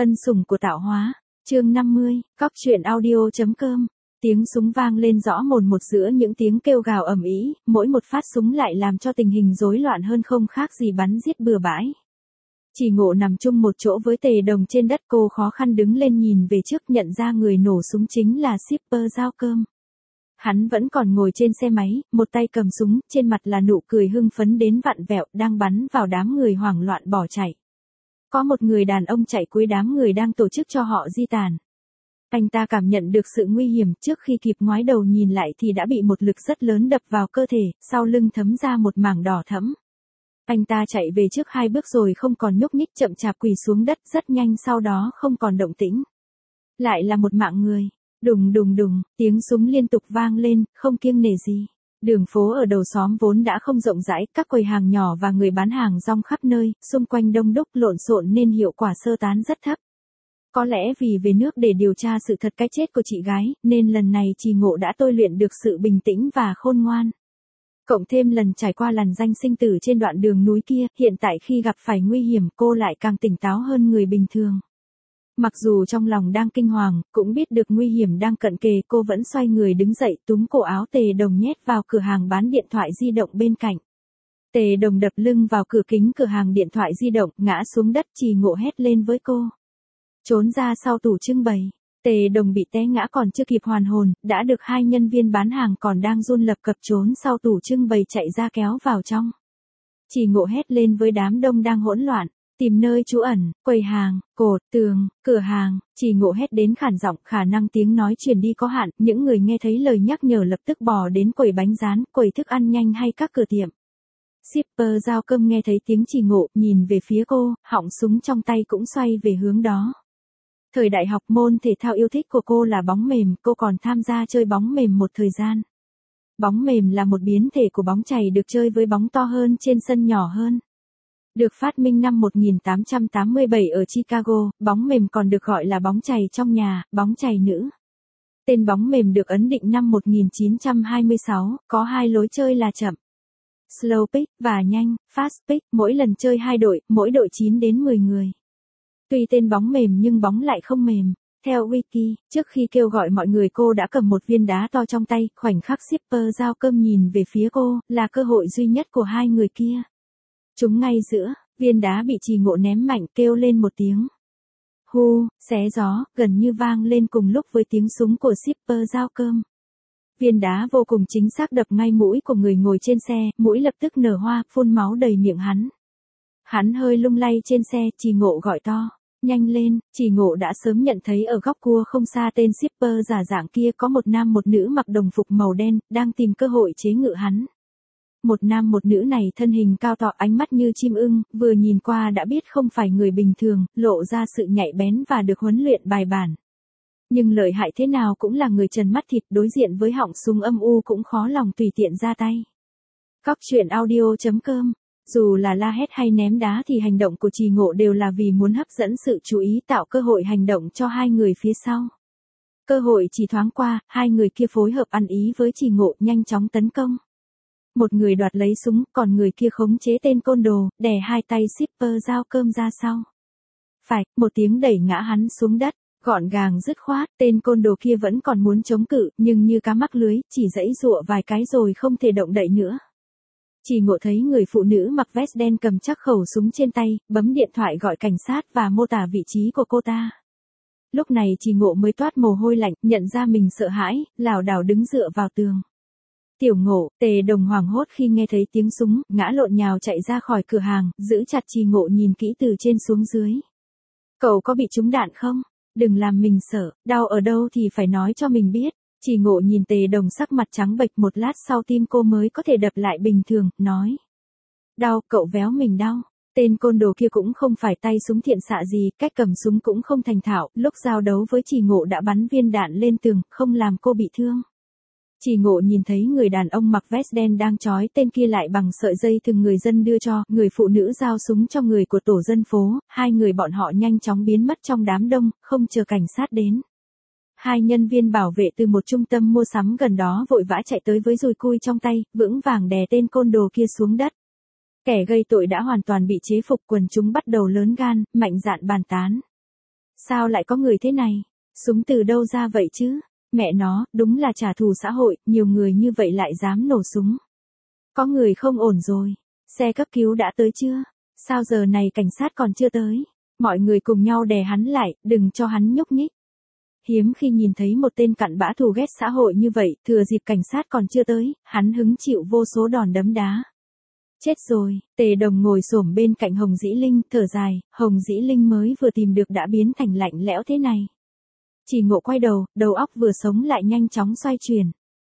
Ân sủng của tạo hóa. Chương 50, Cóc truyện audio.com. Tiếng súng vang lên rõ mồn một giữa những tiếng kêu gào ầm ĩ, mỗi một phát súng lại làm cho tình hình rối loạn hơn không khác gì bắn giết bừa bãi. Chỉ Ngộ nằm chung một chỗ với Tề Đồng trên đất, cô khó khăn đứng lên nhìn về trước, nhận ra người nổ súng chính là shipper giao cơm. Hắn vẫn còn ngồi trên xe máy, một tay cầm súng, trên mặt là nụ cười hưng phấn đến vặn vẹo, đang bắn vào đám người hoảng loạn bỏ chạy. Có một người đàn ông chạy cuối đám người đang tổ chức cho họ di tản. Anh ta cảm nhận được sự nguy hiểm, trước khi kịp ngoái đầu nhìn lại thì đã bị một lực rất lớn đập vào cơ thể, sau lưng thấm ra một mảng đỏ thẫm. Anh ta chạy về trước 2 bước rồi không còn nhúc nhích, chậm chạp quỳ xuống đất rất nhanh, sau đó không còn động tĩnh. Lại là một mạng người. Đùng đùng đùng, tiếng súng liên tục vang lên, không kiêng nể gì. Đường phố ở đầu xóm vốn đã không rộng rãi, các quầy hàng nhỏ và người bán hàng rong khắp nơi, xung quanh đông đúc lộn xộn nên hiệu quả sơ tán rất thấp. Có lẽ vì về nước để điều tra sự thật cái chết của chị gái, nên lần này Chỉ Ngộ đã tôi luyện được sự bình tĩnh và khôn ngoan. Cộng thêm lần trải qua lằn ranh sinh tử trên đoạn đường núi kia, hiện tại khi gặp phải nguy hiểm cô lại càng tỉnh táo hơn người bình thường. Mặc dù trong lòng đang kinh hoàng, cũng biết được nguy hiểm đang cận kề, cô vẫn xoay người đứng dậy, túm cổ áo Tề Đồng nhét vào cửa hàng bán điện thoại di động bên cạnh. Tề Đồng đập lưng vào cửa kính cửa hàng điện thoại di động, ngã xuống đất. Chỉ Ngộ hét lên với cô. Trốn ra sau tủ trưng bày. Tề Đồng bị té ngã còn chưa kịp hoàn hồn, đã được 2 nhân viên bán hàng còn đang run lập cập trốn sau tủ trưng bày chạy ra kéo vào trong. Chỉ Ngộ hét lên với đám đông đang hỗn loạn. Tìm nơi trú ẩn, quầy hàng, cột, tường, cửa hàng. Chỉ Ngộ hét đến khản giọng, khả năng tiếng nói truyền đi có hạn, những người nghe thấy lời nhắc nhở lập tức bò đến quầy bánh rán, quầy thức ăn nhanh hay các cửa tiệm. Shipper giao cơm nghe thấy tiếng Chỉ Ngộ, nhìn về phía cô, họng súng trong tay cũng xoay về hướng đó. Thời đại học, môn thể thao yêu thích của cô là bóng mềm, cô còn tham gia chơi bóng mềm một thời gian. Bóng mềm là một biến thể của bóng chày được chơi với bóng to hơn trên sân nhỏ hơn. Được phát minh năm 1887 ở Chicago, bóng mềm còn được gọi là bóng chày trong nhà, bóng chày nữ. Tên bóng mềm được ấn định năm 1926, có 2 lối chơi là chậm, slow pitch, và nhanh, fast pitch, mỗi lần chơi 2 đội, mỗi đội 9 đến 10 người. Tuy tên bóng mềm nhưng bóng lại không mềm. Theo Wiki, trước khi kêu gọi mọi người cô đã cầm một viên đá to trong tay, khoảnh khắc shipper giao cơm nhìn về phía cô, là cơ hội duy nhất của 2 người kia. Chúng ngay giữa, viên đá bị Chỉ Ngộ ném mạnh, kêu lên một tiếng. Hu, xé gió, gần như vang lên cùng lúc với tiếng súng của shipper giao cơm. Viên đá vô cùng chính xác đập ngay mũi của người ngồi trên xe, mũi lập tức nở hoa, phun máu đầy miệng hắn. Hắn hơi lung lay trên xe, Chỉ Ngộ gọi to. Nhanh lên. Chỉ Ngộ đã sớm nhận thấy ở góc cua không xa tên shipper giả dạng kia có một nam một nữ mặc đồng phục màu đen, đang tìm cơ hội chế ngự hắn. Một nam một nữ này thân hình cao to, ánh mắt như chim ưng, vừa nhìn qua đã biết không phải người bình thường, lộ ra sự nhạy bén và được huấn luyện bài bản. Nhưng lợi hại thế nào cũng là người trần mắt thịt, đối diện với họng súng âm u cũng khó lòng tùy tiện ra tay. Cóc truyện audio.com. Dù là la hét hay ném đá thì hành động của Chỉ Ngộ đều là vì muốn hấp dẫn sự chú ý, tạo cơ hội hành động cho 2 người phía sau. Cơ hội chỉ thoáng qua, 2 người kia phối hợp ăn ý với Chỉ Ngộ, nhanh chóng tấn công. Một người đoạt lấy súng, còn người kia khống chế tên côn đồ, đè 2 tay shipper giao cơm ra sau. Phải, một tiếng đẩy ngã hắn xuống đất, gọn gàng dứt khoát. Tên côn đồ kia vẫn còn muốn chống cự, nhưng như cá mắc lưới, chỉ giãy giụa vài cái rồi không thể động đậy nữa. Chỉ Ngộ thấy người phụ nữ mặc vest đen cầm chắc khẩu súng trên tay, bấm điện thoại gọi cảnh sát và mô tả vị trí của cô ta. Lúc này Chỉ Ngộ mới toát mồ hôi lạnh, nhận ra mình sợ hãi, lảo đảo đứng dựa vào tường. Tiểu Ngộ. Tề Đồng hoảng hốt khi nghe thấy tiếng súng, ngã lộn nhào chạy ra khỏi cửa hàng, giữ chặt Chỉ Ngộ nhìn kỹ từ trên xuống dưới. Cậu có bị trúng đạn không? Đừng làm mình sợ, đau ở đâu thì phải nói cho mình biết. Chỉ Ngộ nhìn Tề Đồng sắc mặt trắng bệch, một lát sau tim cô mới có thể đập lại bình thường, nói. Đau, cậu véo mình đau. Tên côn đồ kia cũng không phải tay súng thiện xạ gì, cách cầm súng cũng không thành thạo, lúc giao đấu với Chỉ Ngộ đã bắn viên đạn lên tường, không làm cô bị thương. Chỉ Ngộ nhìn thấy người đàn ông mặc vest đen đang trói tên kia lại bằng sợi dây thừng người dân đưa cho, người phụ nữ giao súng cho người của tổ dân phố, 2 người bọn họ nhanh chóng biến mất trong đám đông, không chờ cảnh sát đến. 2 nhân viên bảo vệ từ một trung tâm mua sắm gần đó vội vã chạy tới với dùi cui trong tay, vững vàng đè tên côn đồ kia xuống đất. Kẻ gây tội đã hoàn toàn bị chế phục, quần chúng bắt đầu lớn gan, mạnh dạn bàn tán. Sao lại có người thế này? Súng từ đâu ra vậy chứ? Mẹ nó, đúng là trả thù xã hội, nhiều người như vậy lại dám nổ súng. Có người không ổn rồi. Xe cấp cứu đã tới chưa? Sao giờ này cảnh sát còn chưa tới? Mọi người cùng nhau đè hắn lại, đừng cho hắn nhúc nhích. Hiếm khi nhìn thấy một tên cặn bã thù ghét xã hội như vậy, thừa dịp cảnh sát còn chưa tới, hắn hứng chịu vô số đòn đấm đá. Chết rồi, Tề Đồng ngồi xổm bên cạnh Hồng Dĩ Linh, thở dài, Hồng Dĩ Linh mới vừa tìm được đã biến thành lạnh lẽo thế này. Chỉ Ngộ quay đầu, đầu óc vừa sống lại nhanh chóng xoay chuyển.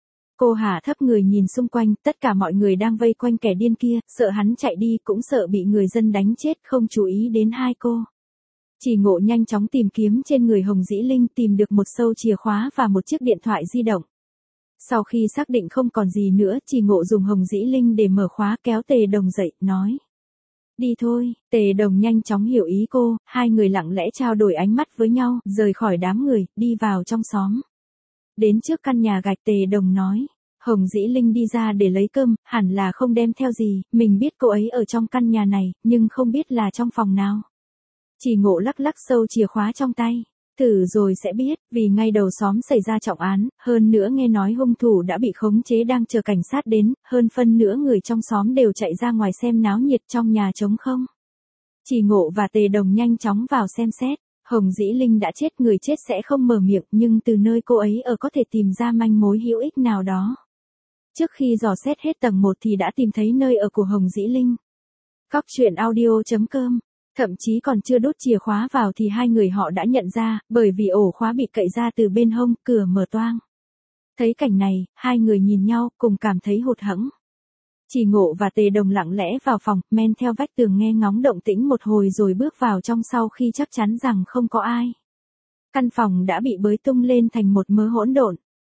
Cô hạ thấp người nhìn xung quanh, tất cả mọi người đang vây quanh kẻ điên kia, sợ hắn chạy đi cũng sợ bị người dân đánh chết, không chú ý đến hai cô. Chỉ Ngộ nhanh chóng tìm kiếm trên người Hồng Dĩ Linh, tìm được một sâu chìa khóa và một chiếc điện thoại di động. Sau khi xác định không còn gì nữa, Chỉ Ngộ dùng Hồng Dĩ Linh để mở khóa, kéo Tề Đồng dậy, nói. Đi thôi. Tề Đồng nhanh chóng hiểu ý cô, hai người lặng lẽ trao đổi ánh mắt với nhau, rời khỏi đám người, đi vào trong xóm. Đến trước căn nhà gạch, Tề Đồng nói. Hồng Dĩ Linh đi ra để lấy cơm, hẳn là không đem theo gì, mình biết cô ấy ở trong căn nhà này, nhưng không biết là trong phòng nào. Chỉ Ngộ lắc lắc sâu chìa khóa trong tay. Thử rồi sẽ biết, vì ngay đầu xóm xảy ra trọng án, hơn nữa nghe nói hung thủ đã bị khống chế đang chờ cảnh sát đến, hơn phân nữa người trong xóm đều chạy ra ngoài xem náo nhiệt, trong nhà trống không. Chỉ Ngộ và Tề Đồng nhanh chóng vào xem xét. Hồng Dĩ Linh đã chết, người chết sẽ không mở miệng, nhưng từ nơi cô ấy ở có thể tìm ra manh mối hữu ích nào đó. Trước khi dò xét hết tầng 1 thì đã tìm thấy nơi ở của Hồng Dĩ Linh. Cóc truyện audio.com. Thậm chí còn chưa đốt chìa khóa vào thì hai người họ đã nhận ra, bởi vì ổ khóa bị cậy ra từ bên hông, cửa mở toang. Thấy cảnh này, hai người nhìn nhau, cùng cảm thấy hụt hẫng. Chỉ Ngộ và Tề Đồng lặng lẽ vào phòng, men theo vách tường nghe ngóng động tĩnh một hồi rồi bước vào trong sau khi chắc chắn rằng không có ai. Căn phòng đã bị bới tung lên thành một mớ hỗn độn.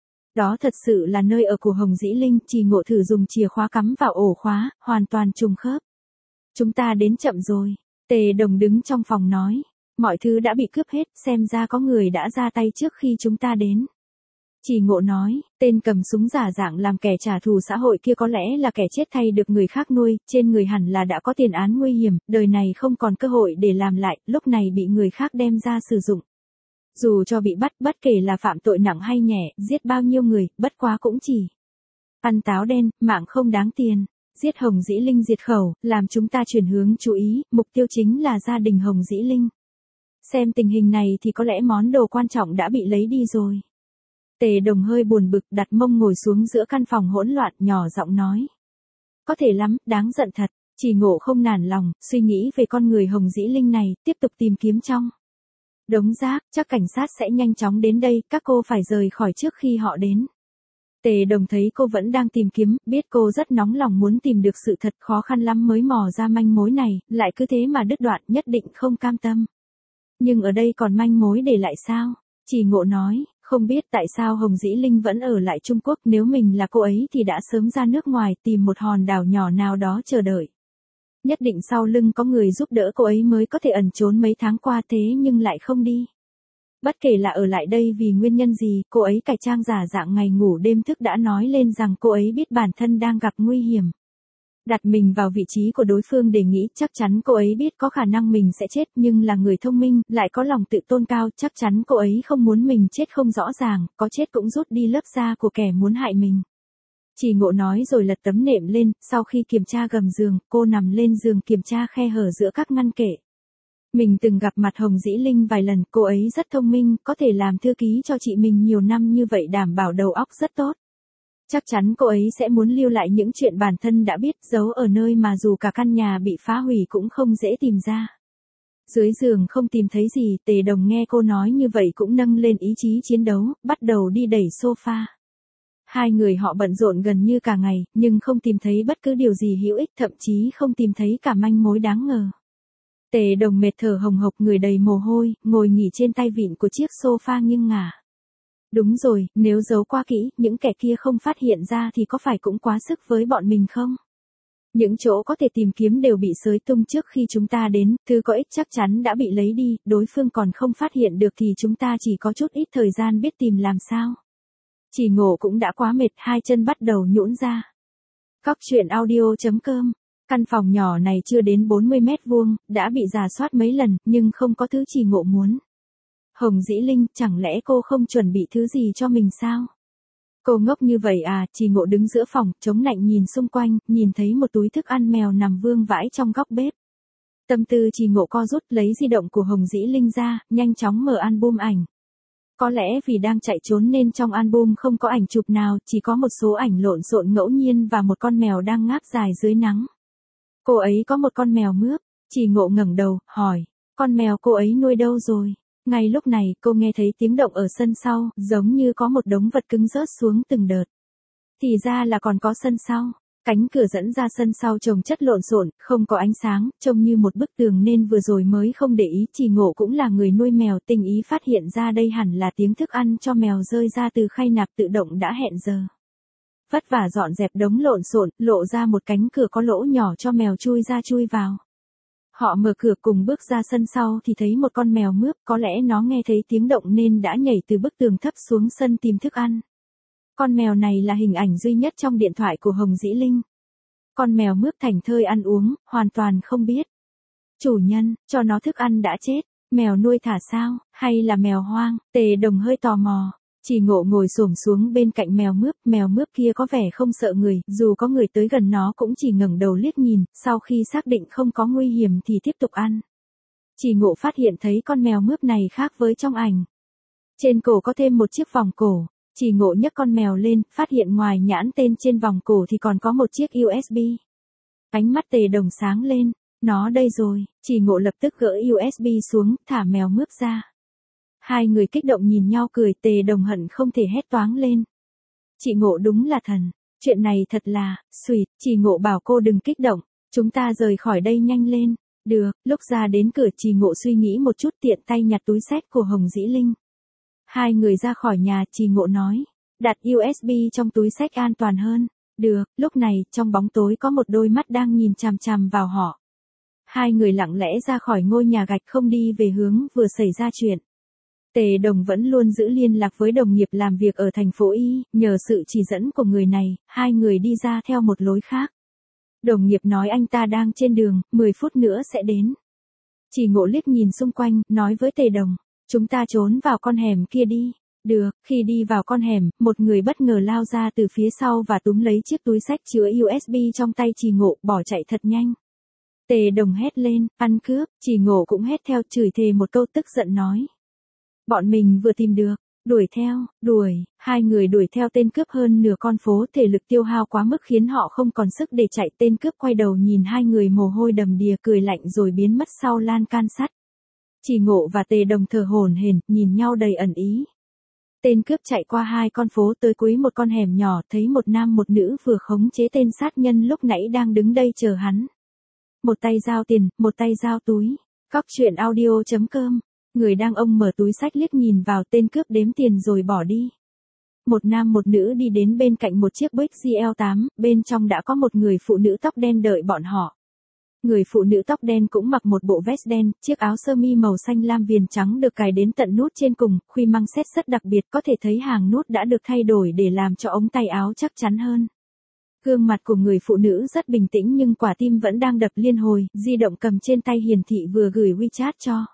Đó thật sự là nơi ở của Hồng Dĩ Linh, Chỉ Ngộ thử dùng chìa khóa cắm vào ổ khóa, hoàn toàn trùng khớp. Chúng ta đến chậm rồi. Tề Đồng đứng trong phòng nói. Mọi thứ đã bị cướp hết, xem ra có người đã ra tay trước khi chúng ta đến. Chỉ Ngộ nói, tên cầm súng giả dạng làm kẻ trả thù xã hội kia có lẽ là kẻ chết thay được người khác nuôi, trên người hẳn là đã có tiền án nguy hiểm, đời này không còn cơ hội để làm lại, lúc này bị người khác đem ra sử dụng. Dù cho bị bắt, bất kể là phạm tội nặng hay nhẹ, giết bao nhiêu người, bất quá cũng chỉ ăn táo đen, mạng không đáng tiền. Giết Hồng Dĩ Linh diệt khẩu, làm chúng ta chuyển hướng chú ý, mục tiêu chính là gia đình Hồng Dĩ Linh. Xem tình hình này thì có lẽ món đồ quan trọng đã bị lấy đi rồi. Tề Đồng hơi buồn bực, đặt mông ngồi xuống giữa căn phòng hỗn loạn, nhỏ giọng nói. Có thể lắm, đáng giận thật. Chỉ Ngộ không nản lòng, suy nghĩ về con người Hồng Dĩ Linh này, tiếp tục tìm kiếm trong đống rác, chắc cảnh sát sẽ nhanh chóng đến đây, các cô phải rời khỏi trước khi họ đến. Tề Đồng thấy cô vẫn đang tìm kiếm, biết cô rất nóng lòng muốn tìm được sự thật, khó khăn lắm mới mò ra manh mối này, lại cứ thế mà đứt đoạn, nhất định không cam tâm. Nhưng ở đây còn manh mối để lại sao? Chỉ Ngộ nói, không biết tại sao Hồng Dĩ Linh vẫn ở lại Trung Quốc, nếu mình là cô ấy thì đã sớm ra nước ngoài tìm một hòn đảo nhỏ nào đó chờ đợi. Nhất định sau lưng có người giúp đỡ cô ấy mới có thể ẩn trốn mấy tháng qua thế nhưng lại không đi. Bất kể là ở lại đây vì nguyên nhân gì, cô ấy cải trang giả dạng ngày ngủ đêm thức đã nói lên rằng cô ấy biết bản thân đang gặp nguy hiểm. Đặt mình vào vị trí của đối phương để nghĩ, chắc chắn cô ấy biết có khả năng mình sẽ chết, nhưng là người thông minh, lại có lòng tự tôn cao, chắc chắn cô ấy không muốn mình chết không rõ ràng, có chết cũng rút đi lớp da của kẻ muốn hại mình. Chỉ Ngộ nói rồi lật tấm nệm lên, sau khi kiểm tra gầm giường, cô nằm lên giường kiểm tra khe hở giữa các ngăn kệ. Mình từng gặp mặt Hồng Dĩ Linh vài lần, cô ấy rất thông minh, có thể làm thư ký cho chị mình nhiều năm như vậy đảm bảo đầu óc rất tốt. Chắc chắn cô ấy sẽ muốn lưu lại những chuyện bản thân đã biết, giấu ở nơi mà dù cả căn nhà bị phá hủy cũng không dễ tìm ra. Dưới giường không tìm thấy gì, Tề Đồng nghe cô nói như vậy cũng nâng lên ý chí chiến đấu, bắt đầu đi đẩy sofa. Hai người họ bận rộn gần như cả ngày, nhưng không tìm thấy bất cứ điều gì hữu ích, thậm chí không tìm thấy cả manh mối đáng ngờ. Tề Đồng mệt thở hồng hộc, người đầy mồ hôi, ngồi nghỉ trên tay vịn của chiếc sofa nghiêng ngả. Đúng rồi, nếu giấu qua kỹ, những kẻ kia không phát hiện ra thì có phải cũng quá sức với bọn mình không? Những chỗ có thể tìm kiếm đều bị xới tung trước khi chúng ta đến, thứ có ích chắc chắn đã bị lấy đi, đối phương còn không phát hiện được thì chúng ta chỉ có chút ít thời gian biết tìm làm sao. Chỉ Ngộ cũng đã quá mệt, hai chân bắt đầu nhũn ra. Cóc truyện audio.com. Căn phòng nhỏ này chưa đến 40 mét vuông, đã bị rà soát mấy lần, nhưng không có thứ Chỉ Ngộ muốn. Hồng Dĩ Linh, chẳng lẽ cô không chuẩn bị thứ gì cho mình sao? Cô ngốc như vậy à? Trì Ngộ đứng giữa phòng, chống nạnh nhìn xung quanh, nhìn thấy một túi thức ăn mèo nằm vương vãi trong góc bếp. Tâm tư Trì Ngộ co rút, lấy di động của Hồng Dĩ Linh ra, nhanh chóng mở album ảnh. Có lẽ vì đang chạy trốn nên trong album không có ảnh chụp nào, chỉ có một số ảnh lộn xộn ngẫu nhiên và một con mèo đang ngáp dài dưới nắng. Cô ấy có một con mèo mướp. Trì Ngộ ngẩng đầu, hỏi, con mèo cô ấy nuôi đâu rồi? Ngay lúc này, cô nghe thấy tiếng động ở sân sau, giống như có một đống vật cứng rớt xuống từng đợt. Thì ra là còn có sân sau. Cánh cửa dẫn ra sân sau chồng chất lộn xộn, không có ánh sáng, trông như một bức tường nên vừa rồi mới không để ý. Trì Ngộ cũng là người nuôi mèo, tình ý phát hiện ra đây hẳn là tiếng thức ăn cho mèo rơi ra từ khay nạp tự động đã hẹn giờ. Vất vả dọn dẹp đống lộn xộn, lộ ra một cánh cửa có lỗ nhỏ cho mèo chui ra chui vào. Họ mở cửa cùng bước ra sân sau thì thấy một con mèo mướp, có lẽ nó nghe thấy tiếng động nên đã nhảy từ bức tường thấp xuống sân tìm thức ăn. Con mèo này là hình ảnh duy nhất trong điện thoại của Hồng Dĩ Linh. Con mèo mướp thảnh thơi ăn uống, hoàn toàn không biết. Chủ nhân, cho nó thức ăn đã chết, mèo nuôi thả sao, hay là mèo hoang? Tề Đồng hơi tò mò. Trì Ngộ ngồi xổm xuống bên cạnh mèo mướp kia có vẻ không sợ người, dù có người tới gần nó cũng chỉ ngẩng đầu liếc nhìn, sau khi xác định không có nguy hiểm thì tiếp tục ăn. Trì Ngộ phát hiện thấy con mèo mướp này khác với trong ảnh. Trên cổ có thêm một chiếc vòng cổ. Trì Ngộ nhấc con mèo lên, phát hiện ngoài nhãn tên trên vòng cổ thì còn có một chiếc USB. Ánh mắt Tề Đồng sáng lên, nó đây rồi. Trì Ngộ lập tức gỡ USB xuống, thả mèo mướp ra. Hai người kích động nhìn nhau cười, Tề Đồng hận không thể hét toáng lên. Chị Ngộ đúng là thần, chuyện này thật là, sweet. Trì Ngộ bảo cô đừng kích động, chúng ta rời khỏi đây nhanh lên. Được, lúc ra đến cửa Trì Ngộ suy nghĩ một chút tiện tay nhặt túi xách của Hồng Dĩ Linh. Hai người ra khỏi nhà, Trì Ngộ nói, đặt USB trong túi xách an toàn hơn. Được, lúc này, trong bóng tối có một đôi mắt đang nhìn chằm chằm vào họ. Hai người lặng lẽ ra khỏi ngôi nhà gạch không đi về hướng vừa xảy ra chuyện. Tề Đồng vẫn luôn giữ liên lạc với đồng nghiệp làm việc ở thành phố Y, nhờ sự chỉ dẫn của người này, hai người đi ra theo một lối khác. Đồng nghiệp nói anh ta đang trên đường, 10 phút nữa sẽ đến. Trì Ngộ liếc nhìn xung quanh, nói với Tề Đồng, chúng ta trốn vào con hẻm kia đi. Được, khi đi vào con hẻm, một người bất ngờ lao ra từ phía sau và túm lấy chiếc túi xách chứa USB trong tay Trì Ngộ, bỏ chạy thật nhanh. Tề Đồng hét lên, ăn cướp, Trì Ngộ cũng hét theo, chửi thề một câu tức giận nói. Bọn mình vừa tìm được, hai người đuổi theo tên cướp hơn nửa con phố, thể lực tiêu hao quá mức khiến họ không còn sức để chạy. Tên cướp quay đầu nhìn hai người mồ hôi đầm đìa cười lạnh rồi biến mất sau lan can sắt. Trì Ngộ và Tề Đồng thở hổn hển, nhìn nhau đầy ẩn ý. Tên cướp chạy qua hai con phố tới cuối một con hẻm nhỏ, thấy một nam một nữ vừa khống chế tên sát nhân lúc nãy đang đứng đây chờ hắn. Một tay giao tiền, một tay giao túi. Cóc truyện audio.com. Người đàn ông mở túi xách liếc nhìn vào, tên cướp đếm tiền rồi bỏ đi. Một nam một nữ đi đến bên cạnh một chiếc Buick GL8, bên trong đã có một người phụ nữ tóc đen đợi bọn họ. Người phụ nữ tóc đen cũng mặc một bộ vest đen, chiếc áo sơ mi màu xanh lam viền trắng được cài đến tận nút trên cùng, khuy măng set rất đặc biệt, có thể thấy hàng nút đã được thay đổi để làm cho ống tay áo chắc chắn hơn. Gương mặt của người phụ nữ rất bình tĩnh nhưng quả tim vẫn đang đập liên hồi, di động cầm trên tay hiển thị vừa gửi WeChat cho.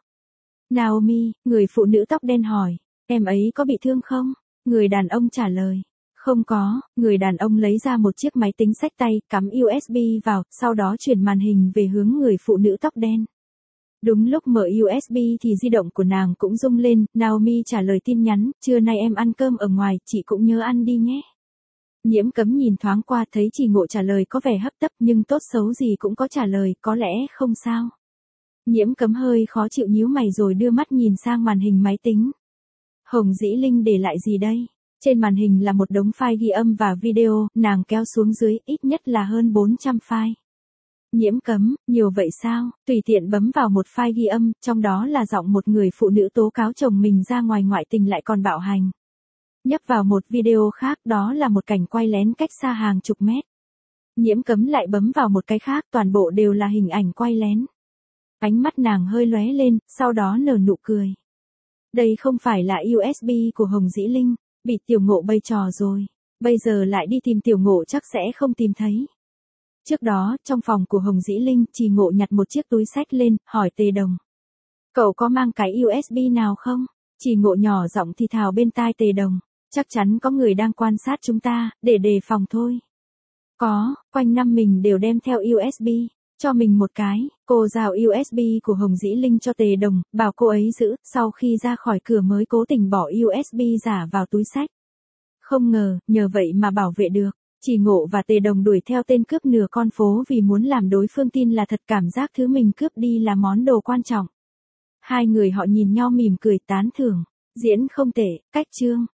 Naomi, người phụ nữ tóc đen hỏi, em ấy có bị thương không? Người đàn ông trả lời, không có. Người đàn ông lấy ra một chiếc máy tính xách tay, cắm USB vào, sau đó chuyển màn hình về hướng người phụ nữ tóc đen. Đúng lúc mở USB thì di động của nàng cũng rung lên, Naomi trả lời tin nhắn, trưa nay em ăn cơm ở ngoài, chị cũng nhớ ăn đi nhé. Nhiễm Cấm nhìn thoáng qua thấy Trì Ngộ trả lời có vẻ hấp tấp nhưng tốt xấu gì cũng có trả lời, có lẽ không sao. Nhiễm Cấm hơi khó chịu nhíu mày rồi đưa mắt nhìn sang màn hình máy tính. Hồng Dĩ Linh để lại gì đây? Trên màn hình là một đống file ghi âm và video, nàng kéo xuống dưới, ít nhất là hơn 400 file. Nhiễm Cấm, nhiều vậy sao? Tùy tiện bấm vào một file ghi âm, trong đó là giọng một người phụ nữ tố cáo chồng mình ra ngoài ngoại tình lại còn bạo hành. Nhấp vào một video khác, đó là một cảnh quay lén cách xa hàng chục mét. Nhiễm Cấm lại bấm vào một cái khác, toàn bộ đều là hình ảnh quay lén. Ánh mắt nàng hơi lóe lên, sau đó nở nụ cười. Đây không phải là USB của Hồng Dĩ Linh, bị Tiểu Ngộ bày trò rồi. Bây giờ lại đi tìm Tiểu Ngộ chắc sẽ không tìm thấy. Trước đó, trong phòng của Hồng Dĩ Linh, Trì Ngộ nhặt một chiếc túi xách lên, hỏi Tề Đồng. Cậu có mang cái USB nào không? Chỉ Ngộ nhỏ giọng thì thào bên tai Tề Đồng, chắc chắn có người đang quan sát chúng ta, để đề phòng thôi. Có, quanh năm mình đều đem theo USB, cho mình một cái, cô giao USB của Hồng Dĩ Linh cho Tề Đồng, bảo cô ấy giữ, sau khi ra khỏi cửa mới cố tình bỏ USB giả vào túi xách. Không ngờ, nhờ vậy mà bảo vệ được. Chỉ Ngộ và Tề Đồng đuổi theo tên cướp nửa con phố vì muốn làm đối phương tin là thật, cảm giác thứ mình cướp đi là món đồ quan trọng. Hai người họ nhìn nhau mỉm cười tán thưởng. Diễn không tệ, cách chương.